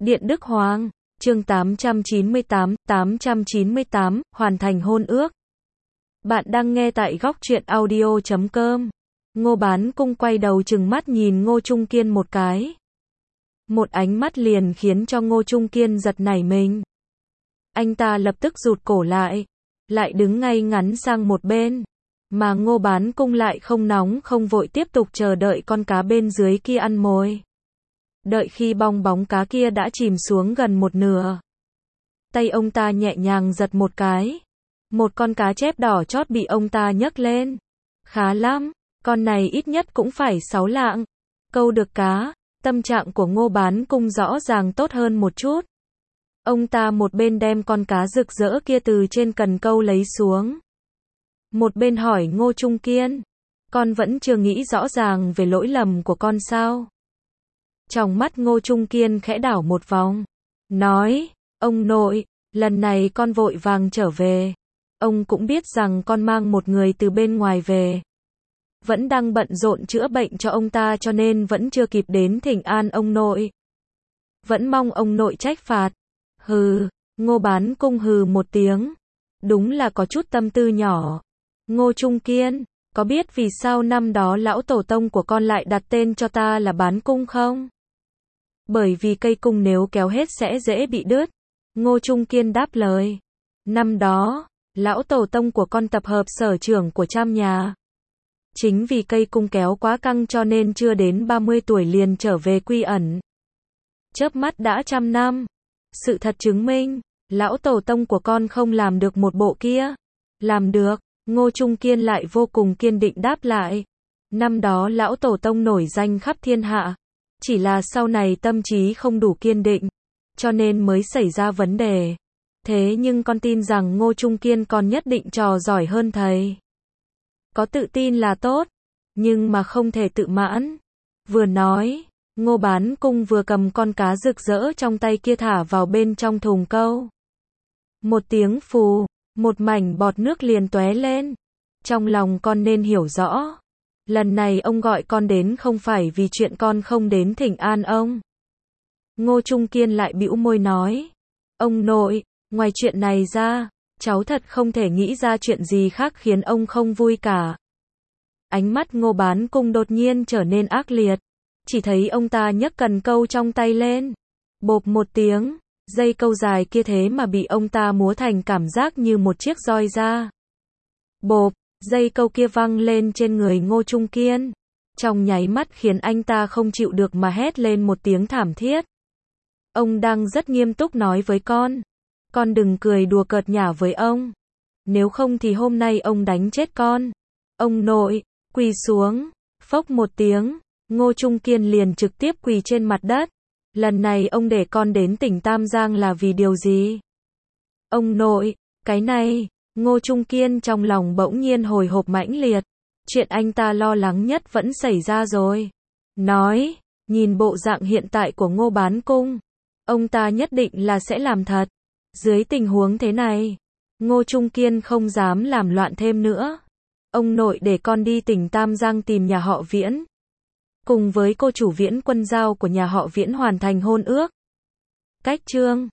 Điện Đức Hoàng, chương 898, hoàn thành hôn ước. Bạn đang nghe tại góc truyện audio.com. Ngô Bán Cung quay đầu trừng mắt nhìn Ngô Trung Kiên một cái. Một ánh mắt liền khiến cho Ngô Trung Kiên giật nảy mình. Anh ta lập tức rụt cổ lại đứng ngay ngắn sang một bên. Mà Ngô Bán Cung lại không nóng không vội tiếp tục chờ đợi con cá bên dưới kia ăn mồi. Đợi khi bong bóng cá kia đã chìm xuống gần một nửa. Tay ông ta nhẹ nhàng giật một cái. Một con cá chép đỏ chót bị ông ta nhấc lên. Khá lắm, con này ít nhất cũng phải 6 lạng. Câu được cá, tâm trạng của Ngô Bán Cung rõ ràng tốt hơn một chút. Ông ta một bên đem con cá rực rỡ kia từ trên cần câu lấy xuống. Một bên hỏi Ngô Trung Kiên, con vẫn chưa nghĩ rõ ràng về lỗi lầm của con sao? Trong mắt Ngô Trung Kiên khẽ đảo một vòng, nói, ông nội, lần này con vội vàng trở về. Ông cũng biết rằng con mang một người từ bên ngoài về. Vẫn đang bận rộn chữa bệnh cho ông ta cho nên vẫn chưa kịp đến thỉnh an ông nội. Vẫn mong ông nội trách phạt. Hừ, Ngô Bán Cung hừ một tiếng. Đúng là có chút tâm tư nhỏ. Ngô Trung Kiên, có biết vì sao năm đó lão tổ tông của con lại đặt tên cho ta là Bán Cung không? Bởi vì cây cung nếu kéo hết sẽ dễ bị đứt. Ngô Trung Kiên đáp lời. Năm đó, lão tổ tông của con tập hợp sở trưởng của trăm nhà. Chính vì cây cung kéo quá căng cho nên chưa đến 30 tuổi liền trở về quy ẩn. Chớp mắt đã 100 năm. Sự thật chứng minh, lão tổ tông của con không làm được một bộ kia. Làm được, Ngô Trung Kiên lại vô cùng kiên định đáp lại. Năm đó lão tổ tông nổi danh khắp thiên hạ. Chỉ là sau này tâm trí không đủ kiên định, cho nên mới xảy ra vấn đề. Thế nhưng con tin rằng Ngô Trung Kiên còn nhất định trò giỏi hơn thầy. Có tự tin là tốt, nhưng mà không thể tự mãn. Vừa nói, Ngô Bán Cung vừa cầm con cá rực rỡ trong tay kia thả vào bên trong thùng câu. Một tiếng phù, một mảnh bọt nước liền tóe lên. Trong lòng con nên hiểu rõ. Lần này ông gọi con đến không phải vì chuyện con không đến thỉnh an ông. Ngô Trung Kiên lại bĩu môi nói. Ông nội, ngoài chuyện này ra, cháu thật không thể nghĩ ra chuyện gì khác khiến ông không vui cả. Ánh mắt Ngô Bán Cung đột nhiên trở nên ác liệt. Chỉ thấy ông ta nhấc cần câu trong tay lên. Bộp một tiếng, dây câu dài kia thế mà bị ông ta múa thành cảm giác như một chiếc roi ra. Bộp, dây câu kia văng lên trên người Ngô Trung Kiên. Trong nháy mắt khiến anh ta không chịu được mà hét lên một tiếng thảm thiết. Ông đang rất nghiêm túc nói với con. Con đừng cười đùa cợt nhả với ông. Nếu không thì hôm nay ông đánh chết con. Ông nội, quỳ xuống. Phốc một tiếng, Ngô Trung Kiên liền trực tiếp quỳ trên mặt đất. Lần này ông để con đến tỉnh Tam Giang là vì điều gì? Ông nội, cái này, Ngô Trung Kiên trong lòng bỗng nhiên hồi hộp mãnh liệt. Chuyện anh ta lo lắng nhất vẫn xảy ra rồi. Nói, nhìn bộ dạng hiện tại của Ngô Bán Cung, ông ta nhất định là sẽ làm thật. Dưới tình huống thế này, Ngô Trung Kiên không dám làm loạn thêm nữa. Ông nội để con đi tỉnh Tam Giang tìm nhà họ Viễn. Cùng với cô chủ Viễn Quân Giao của nhà họ Viễn hoàn thành hôn ước. Cách chương